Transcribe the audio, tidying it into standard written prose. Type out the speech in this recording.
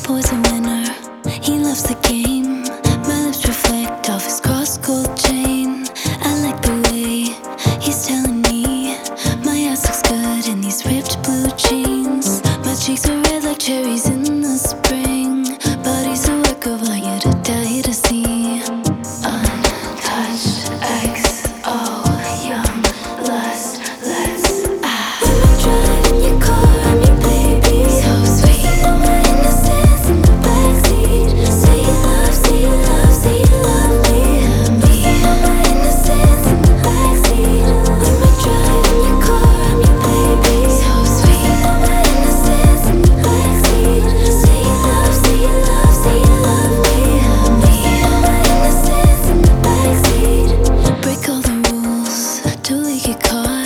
boy's a winner, he loves the game. My lips reflect off his cross gold chain. I like the way he's telling me my ass looks good in these ripped blue jeans. My cheeks are red like cherries in the spring. Body's a work of art, yeah, to die to see. Untouched XO, young lust, let's drive in your car, I'm your baby. So sweet, my innocence in the backseat. Say you love, say you love, say you love me. My innocence in the backseat. Let me drive in your car, I'm your baby. So sweet, my innocence in the backseat. Say you love, say you love, say you love me. My innocence in the backseat. Break all the rules till we get caught.